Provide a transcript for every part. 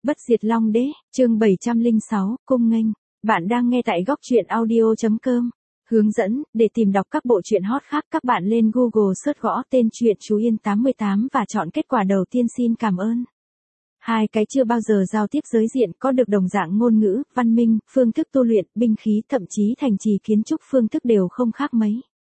Bất diệt Long Đế, chương 706, cung nghênh. Bạn đang nghe tại góc truyện audio.com. Hướng dẫn, để tìm đọc các bộ truyện hot khác các bạn lên Google search gõ tên truyện Chú Yên 88 và chọn kết quả đầu tiên. Xin cảm ơn. Hai cái chưa bao giờ giao tiếp giới diện có được đồng dạng ngôn ngữ, văn minh, phương thức tu luyện, binh khí thậm chí thành trì kiến trúc phương thức đều không khác mấy.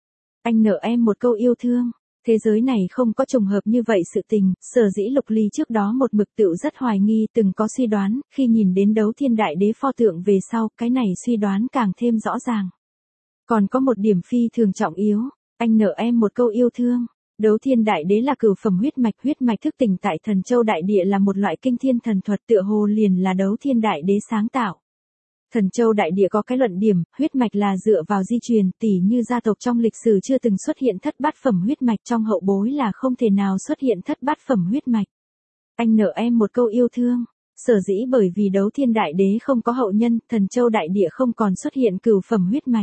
Anh nợ em một câu yêu thương. Thế giới này không có trùng hợp như vậy sự tình, sở dĩ Lục Ly trước đó một mực tựu rất hoài nghi từng có suy đoán, khi nhìn đến Đấu Thiên Đại Đế pho tượng về sau, cái này suy đoán càng thêm rõ ràng. Còn có một điểm phi thường trọng yếu, anh nợ em một câu yêu thương. Đấu Thiên Đại Đế là cửu phẩm huyết mạch thức tỉnh tại Thần Châu Đại Địa là một loại kinh thiên thần thuật tựa hồ liền là Đấu Thiên Đại Đế sáng tạo. Thần Châu Đại Địa có cái luận điểm, huyết mạch là dựa vào di truyền, tỉ như gia tộc trong lịch sử chưa từng xuất hiện thất bát phẩm huyết mạch, trong hậu bối là không thể nào xuất hiện thất bát phẩm huyết mạch. Anh nợ em một câu yêu thương. Sở dĩ bởi vì Đấu Thiên Đại Đế không có hậu nhân, Thần Châu Đại Địa không còn xuất hiện cửu phẩm huyết mạch.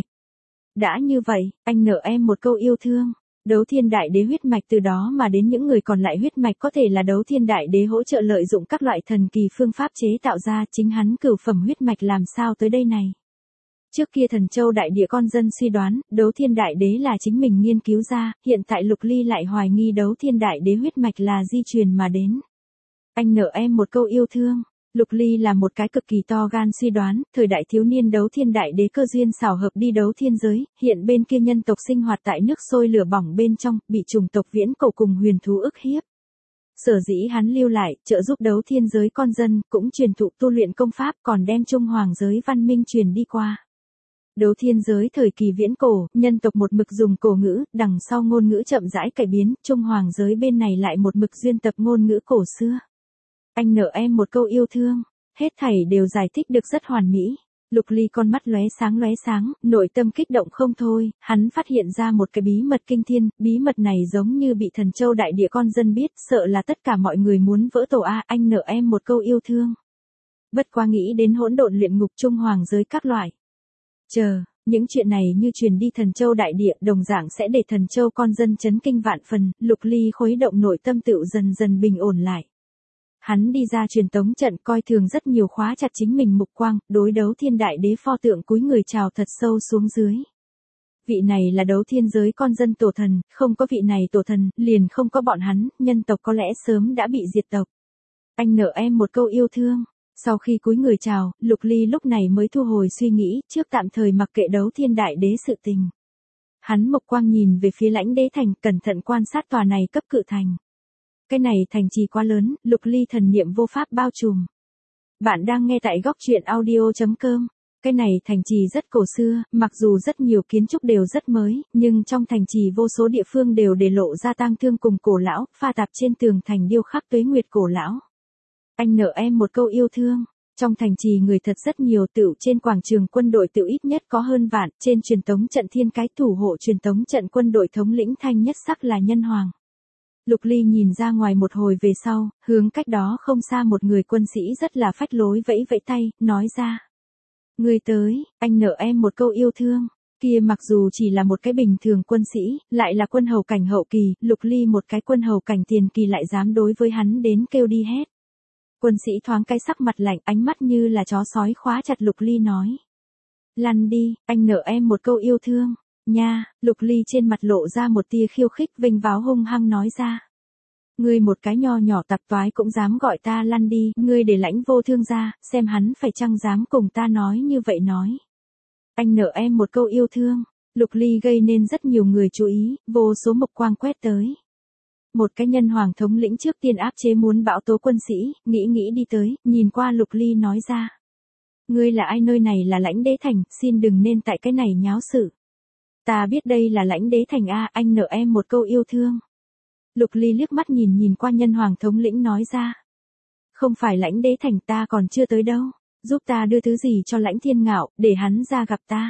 Đã như vậy, anh nợ em một câu yêu thương. Đấu Thiên Đại Đế huyết mạch từ đó mà đến những người còn lại huyết mạch có thể là Đấu Thiên Đại Đế hỗ trợ lợi dụng các loại thần kỳ phương pháp chế tạo ra, chính hắn cửu phẩm huyết mạch làm sao tới đây này. Trước kia Thần Châu Đại Địa con dân suy đoán, Đấu Thiên Đại Đế là chính mình nghiên cứu ra, hiện tại Lục Ly lại hoài nghi Đấu Thiên Đại Đế huyết mạch là di truyền mà đến. Anh nợ em một câu yêu thương. Lục Ly là một cái cực kỳ to gan suy đoán, thời đại thiếu niên Đấu Thiên Đại Đế cơ duyên xảo hợp đi đấu thiên giới, hiện bên kia nhân tộc sinh hoạt tại nước sôi lửa bỏng bên trong, bị chủng tộc viễn cổ cùng huyền thú ức hiếp. Sở dĩ hắn lưu lại, trợ giúp đấu thiên giới con dân, cũng truyền thụ tu luyện công pháp, còn đem Trung Hoàng giới văn minh truyền đi qua. Đấu thiên giới thời kỳ viễn cổ, nhân tộc một mực dùng cổ ngữ, đằng sau ngôn ngữ chậm rãi cải biến, Trung Hoàng giới bên này lại một mực duyên tập ngôn ngữ cổ xưa. Anh nợ em một câu yêu thương, hết thảy đều giải thích được rất hoàn mỹ. Lục Ly con mắt lóe sáng, nội tâm kích động không thôi, hắn phát hiện ra một cái bí mật kinh thiên, bí mật này giống như bị Thần Châu Đại Địa con dân biết, sợ là tất cả mọi người muốn vỡ tổ a. Anh nợ em một câu yêu thương. Bất quá nghĩ đến hỗn độn luyện ngục Trung Hoàng giới các loại. Chờ, những chuyện này như truyền đi Thần Châu Đại Địa, đồng dạng sẽ để Thần Châu con dân chấn kinh vạn phần, Lục Ly khuấy động nội tâm tựu dần dần bình ổn lại. Hắn đi ra truyền tống trận coi thường rất nhiều khóa chặt chính mình mục quang, đối Đấu Thiên Đại Đế pho tượng cúi người chào thật sâu xuống dưới. Vị này là đấu thiên giới con dân tổ thần, không có vị này tổ thần, liền không có bọn hắn, nhân tộc có lẽ sớm đã bị diệt tộc. Anh nợ em một câu yêu thương. Sau khi cúi người chào, Lục Ly lúc này mới thu hồi suy nghĩ, trước tạm thời mặc kệ Đấu Thiên Đại Đế sự tình. Hắn mục quang nhìn về phía Lãnh Đế thành, cẩn thận quan sát tòa này cấp cự thành. Cái này thành trì quá lớn, Lục Ly thần niệm vô pháp bao trùm. Bạn đang nghe tại góc truyện audio.com. Cái này thành trì rất cổ xưa, mặc dù rất nhiều kiến trúc đều rất mới, nhưng trong thành trì vô số địa phương đều để lộ ra tang thương cùng cổ lão, pha tạp trên tường thành điêu khắc tuế nguyệt cổ lão. Anh nợ em một câu yêu thương. Trong thành trì người thật rất nhiều, tựu trên quảng trường quân đội tựu ít nhất có hơn vạn, trên truyền tống trận thiên cái thủ hộ truyền tống trận quân đội thống lĩnh thanh nhất sắc là Nhân Hoàng. Lục Ly nhìn ra ngoài một hồi về sau, hướng cách đó không xa một người quân sĩ rất là phách lối vẫy vẫy tay, nói ra. Người tới, anh nợ em một câu yêu thương. Kia mặc dù chỉ là một cái bình thường quân sĩ, lại là quân hầu cảnh hậu kỳ, Lục Ly một cái quân hầu cảnh tiền kỳ lại dám đối với hắn đến kêu đi hét. Quân sĩ thoáng cái sắc mặt lạnh, ánh mắt như là chó sói khóa chặt Lục Ly nói. Lăn đi, anh nợ em một câu yêu thương. Nha, Lục Ly trên mặt lộ ra một tia khiêu khích vinh váo hung hăng nói ra. Ngươi một cái nho nhỏ tạp toái cũng dám gọi ta lăn đi, ngươi để Lãnh vô thương ra, xem hắn phải chăng dám cùng ta nói như vậy nói. Anh nợ em một câu yêu thương, Lục Ly gây nên rất nhiều người chú ý, vô số mục quang quét tới. Một cái Nhân Hoàng thống lĩnh trước tiên áp chế muốn bão tố quân sĩ, nghĩ đi tới, nhìn qua Lục Ly nói ra. Ngươi là ai, nơi này là Lãnh Đế thành, xin đừng nên tại cái này nháo sự. Ta biết đây là Lãnh Đế thành a, anh nợ em một câu yêu thương. Lục Ly liếc mắt nhìn qua Nhân Hoàng thống lĩnh nói ra. Không phải Lãnh Đế thành, ta còn chưa tới đâu, giúp ta đưa thứ gì cho Lãnh Thiên Ngạo, để hắn ra gặp ta.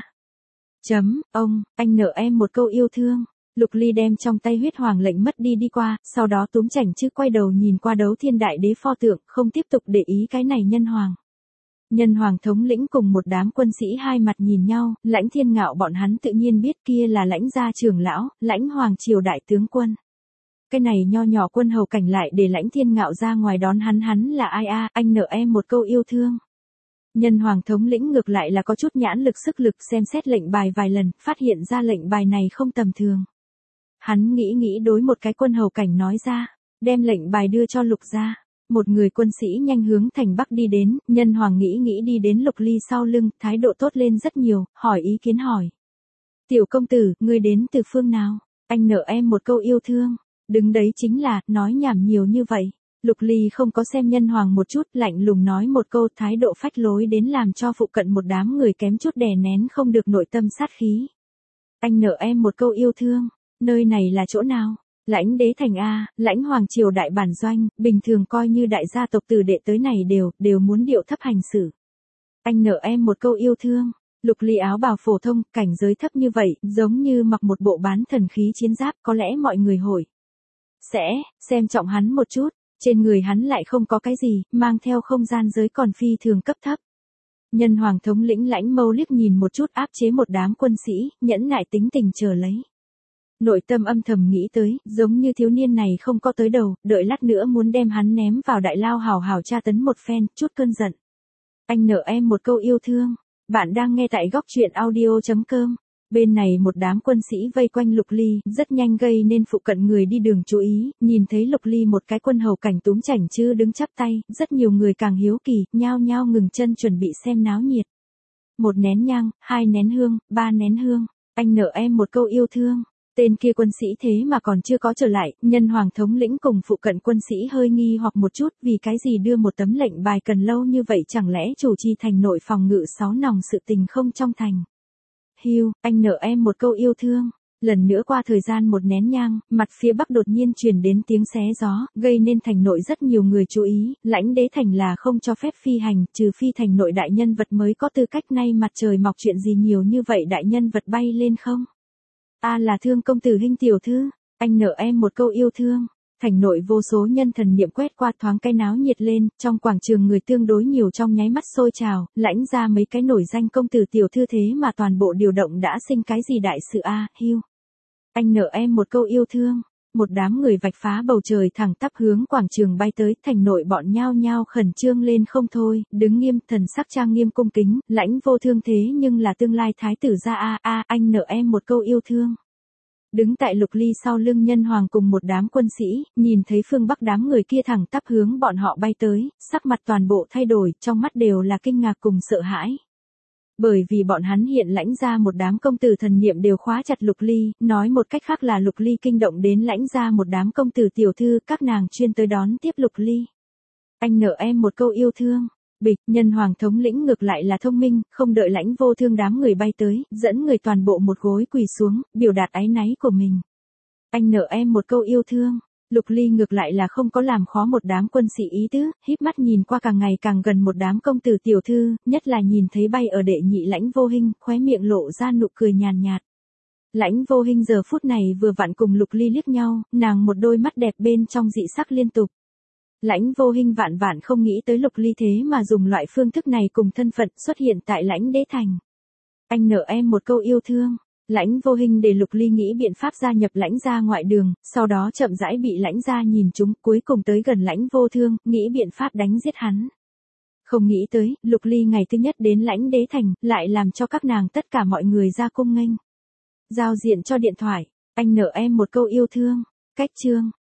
Ông, anh nợ em một câu yêu thương. Lục Ly đem trong tay huyết hoàng lệnh mất đi qua, sau đó túm chảnh chứ quay đầu nhìn qua Đấu Thiên Đại Đế pho tượng, không tiếp tục để ý cái này Nhân Hoàng. Nhân Hoàng thống lĩnh cùng một đám quân sĩ hai mặt nhìn nhau, Lãnh Thiên Ngạo bọn hắn tự nhiên biết kia là Lãnh gia trưởng lão, Lãnh Hoàng triều đại tướng quân. Cái này nho nhỏ quân hầu cảnh lại để Lãnh Thiên Ngạo ra ngoài đón hắn là ai a, anh nợ em một câu yêu thương. Nhân hoàng thống lĩnh ngược lại là có chút nhãn lực sức lực, xem xét lệnh bài vài lần, phát hiện ra lệnh bài này không tầm thường. Hắn nghĩ đối một cái quân hầu cảnh nói ra, đem lệnh bài đưa cho Lục gia. Một người quân sĩ nhanh hướng thành Bắc đi đến, nhân hoàng nghĩ đi đến Lục Ly sau lưng, thái độ tốt lên rất nhiều, hỏi ý kiến hỏi. Tiểu công tử, ngươi đến từ phương nào? Anh nợ em một câu yêu thương. Đứng đấy chính là, nói nhảm nhiều như vậy. Lục Ly không có xem nhân hoàng một chút, lạnh lùng nói một câu, thái độ phách lối đến làm cho phụ cận một đám người kém chút đè nén không được nội tâm sát khí. Anh nợ em một câu yêu thương. Nơi này là chỗ nào? Lãnh đế thành A, lãnh hoàng triều đại bản doanh, bình thường coi như đại gia tộc từ đệ tới này đều muốn điệu thấp hành xử. Anh nợ em một câu yêu thương. Lục Ly áo bào phổ thông, cảnh giới thấp như vậy, giống như mặc một bộ bán thần khí chiến giáp, có lẽ mọi người hỏi. Xem trọng hắn một chút, trên người hắn lại không có cái gì, mang theo không gian giới còn phi thường cấp thấp. Nhân hoàng thống lĩnh Lãnh Mâu liếc nhìn một chút áp chế một đám quân sĩ, nhẫn nại tính tình chờ lấy. Nội tâm âm thầm nghĩ tới, giống như thiếu niên này không có tới đầu, đợi lát nữa muốn đem hắn ném vào đại lao hào hào tra tấn một phen, chút cơn giận. Anh nợ em một câu yêu thương. Bạn đang nghe tại góc truyện audio.com. Bên này một đám quân sĩ vây quanh Lục Ly, rất nhanh gây nên phụ cận người đi đường chú ý, nhìn thấy Lục Ly một cái quân hầu cảnh túm chảnh chư đứng chắp tay, rất nhiều người càng hiếu kỳ, nhao nhao ngừng chân chuẩn bị xem náo nhiệt. 1 nén nhang, 2 nén hương, 3 nén hương, anh nợ em một câu yêu thương. Tên kia quân sĩ thế mà còn chưa có trở lại, nhân hoàng thống lĩnh cùng phụ cận quân sĩ hơi nghi hoặc một chút, vì cái gì đưa một tấm lệnh bài cần lâu như vậy, chẳng lẽ chủ trì thành nội phòng ngự 6 nòng sự tình không trong thành. Hiu, anh nợ em một câu yêu thương. Lần nữa qua thời gian 1 nén nhang, mặt phía bắc đột nhiên truyền đến tiếng xé gió, gây nên thành nội rất nhiều người chú ý, lãnh đế thành là không cho phép phi hành, trừ phi thành nội đại nhân vật mới có tư cách, nay mặt trời mọc chuyện gì nhiều như vậy đại nhân vật bay lên không? Là thương công tử Hinh tiểu thư, anh nợ em một câu yêu thương. Thành nội vô số nhân thần niệm quét qua, thoáng cái náo nhiệt lên, trong quảng trường người tương đối nhiều, trong nháy mắt sôi trào, Lãnh ra mấy cái nổi danh công tử tiểu thư thế mà toàn bộ điều động đã sinh cái gì đại sự Hiu. Anh nợ em một câu yêu thương. Một đám người vạch phá bầu trời thẳng tắp hướng quảng trường bay tới, thành nội bọn nhao nhao khẩn trương lên không thôi, đứng nghiêm, thần sắc trang nghiêm cung kính, Lãnh vô thương thế nhưng là tương lai thái tử gia anh nợ em một câu yêu thương. Đứng tại Lục Ly sau lưng nhân hoàng cùng một đám quân sĩ, nhìn thấy phương bắc đám người kia thẳng tắp hướng bọn họ bay tới, sắc mặt toàn bộ thay đổi, trong mắt đều là kinh ngạc cùng sợ hãi. Bởi vì bọn hắn hiện lãnh ra một đám công tử thần niệm đều khóa chặt Lục Ly, nói một cách khác là Lục Ly kinh động đến lãnh ra một đám công tử tiểu thư, các nàng chuyên tới đón tiếp Lục Ly. Anh nợ em một câu yêu thương. Bịch, nhân hoàng thống lĩnh ngược lại là thông minh, không đợi Lãnh vô thương đám người bay tới, dẫn người toàn bộ một gối quỳ xuống, biểu đạt áy náy của mình. Anh nợ em một câu yêu thương. Lục Ly ngược lại là không có làm khó một đám quân sĩ ý tứ, híp mắt nhìn qua càng ngày càng gần một đám công tử tiểu thư, nhất là nhìn thấy bay ở đệ nhị Lãnh vô Hinh, khóe miệng lộ ra nụ cười nhàn nhạt. Lãnh vô Hinh giờ phút này vừa vặn cùng Lục Ly liếc nhau, nàng một đôi mắt đẹp bên trong dị sắc liên tục. Lãnh vô Hinh vạn không nghĩ tới Lục Ly thế mà dùng loại phương thức này cùng thân phận xuất hiện tại lãnh đế thành. Anh nợ em một câu yêu thương. Lãnh vô Hinh để Lục Ly nghĩ biện pháp gia nhập lãnh gia ngoại đường, sau đó chậm rãi bị lãnh gia nhìn trúng, cuối cùng tới gần lãnh vô thương, nghĩ biện pháp đánh giết hắn. Không nghĩ tới, Lục Ly ngày thứ nhất đến lãnh đế thành, lại làm cho các nàng tất cả mọi người ra cung nghênh. Giao diện cho điện thoại, anh nợ em một câu yêu thương. Cách chương.